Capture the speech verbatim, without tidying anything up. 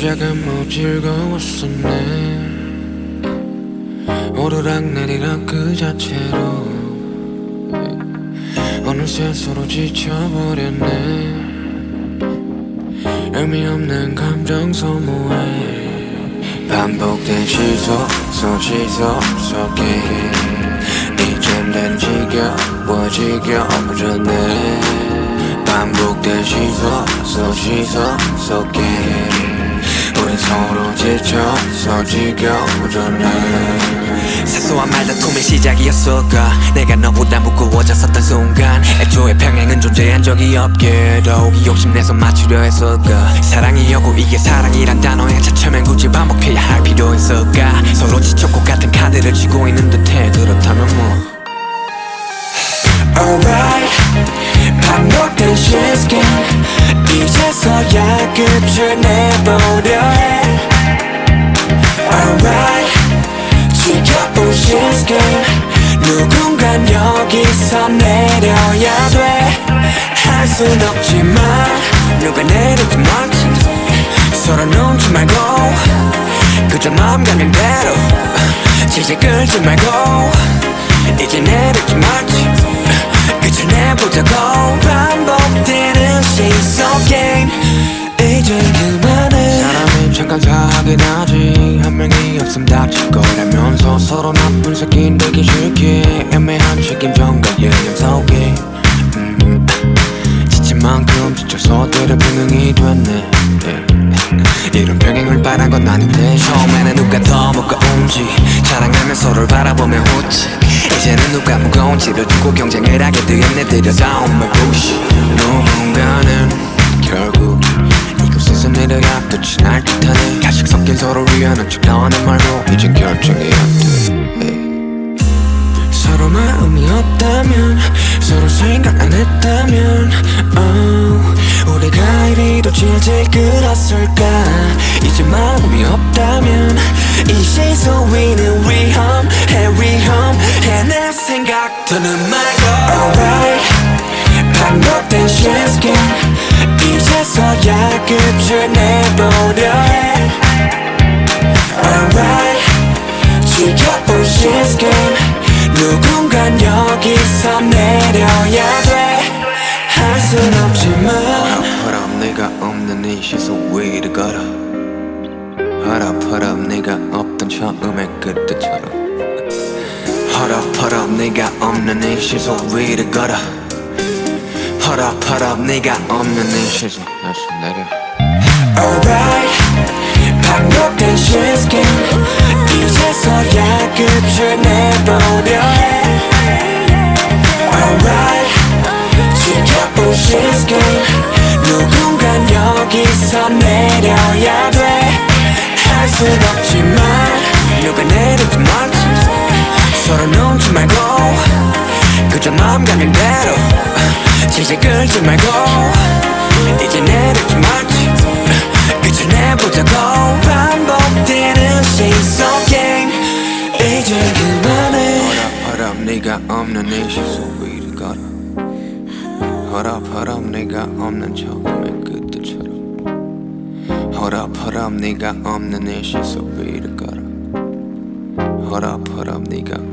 시작은 뭐 즐거웠었네. 오르락내리락 그 자체로 어느새 서로 지쳐버렸네. 의미 없는 감정 소모에 반복된 시속 속 시속 속에 이젠 난 지겨워 지겨워졌네. 반복된 시속 속 시속 속에 우린 서로 지쳐서 지겨워졌네. 사소한 말다툼의 시작이었을까. 내가 너보다 무거워졌었던 순간 애초에 평행은 존재한 적이 없게 더욱이 욕심내서 맞추려 했을까. 사랑이었고 이게 사랑이란 단어에 차츰엔 굳이 반복해야 할 필요 있을까. 서로 지쳤고 같은 카드를 쥐고 있는 듯해. 그렇다면 뭐 Alright, 반복된 시스템 이제서야 끝을 내보려 해. Alright, 지겨운 시스템 누군간 여기서 내려야 돼. 할 순 없지만 누가 내리든 말든 서로 눈치 말고 그저 마음 가는 대로 질질 끌지 말고 이제 내리지 말지 끝을 내보자고. 반복되는 시속 게임 이제 그만해. 사람이 잠깐 사하긴 하지. 한 명이 없음 다칠 거라면서 서로 나쁜 새끼 되기 싫게 애매한 책임전과 예념 속에 음, 지친 만큼 지쳐서 때려 병행이 됐네. yeah. 이런 병행을 바란 건 아닌데 처음에는 누가 더 무거운지 자랑하며 서로를 바라보며 웃지. 이제는 누가 무거운지를 두고 경쟁을 하게 되었네. 들여다온 my bullshit. 누군가는 결국 이곳에서 내려야 끝이 날 듯하네. 가식 섞인 서로 위하는 척 나와는 말고 이젠 결정해야 돼. hey. 서로 마음이 없다면 서로 생각 안 했다면 oh, 우리가 이리도 질질 끌었을까. 이제 마음이 없다면 이 시속 위는 위험해 위험해. 내 생각 더는 말고 Alright, 반복된 시스템 이제서야 끝을 내보려 해. Alright, 지겨운 시스템 누군간 여기서 내려야 돼. 할 순 없지만 Hold up, 내가 없는 이 시속 위를 걸어. Hold up, hold up, 내가 없던 처음의 그때처럼. Hold up, hold up, 내가 없는 이 시속 위를 걸어. Hold up, hold up, 내가 없는 이 시속 다시 내려. Alright, 반복된 시스템 이제서야 끝을 내보려 해. Alright, 지겨운 시스템 누군간 여기서 내려야 돼. 할 순 없지만 누가 내리든 말든 서로 눈치 말고 그저 마음 가는 대로 질질 끌지 말고 이제 내리지 말지 끝을 내보자고. 반복되는 시속 게임 이제 그만해. Hold up, hold up, 네가 없는 이 시속 위를 걸어. Hold up, hold up, 네가 없는 처음의 그때처럼. Hold up, hold up, 네가 없는 이 시속 위를 걸어. Hold up, hold up, 네가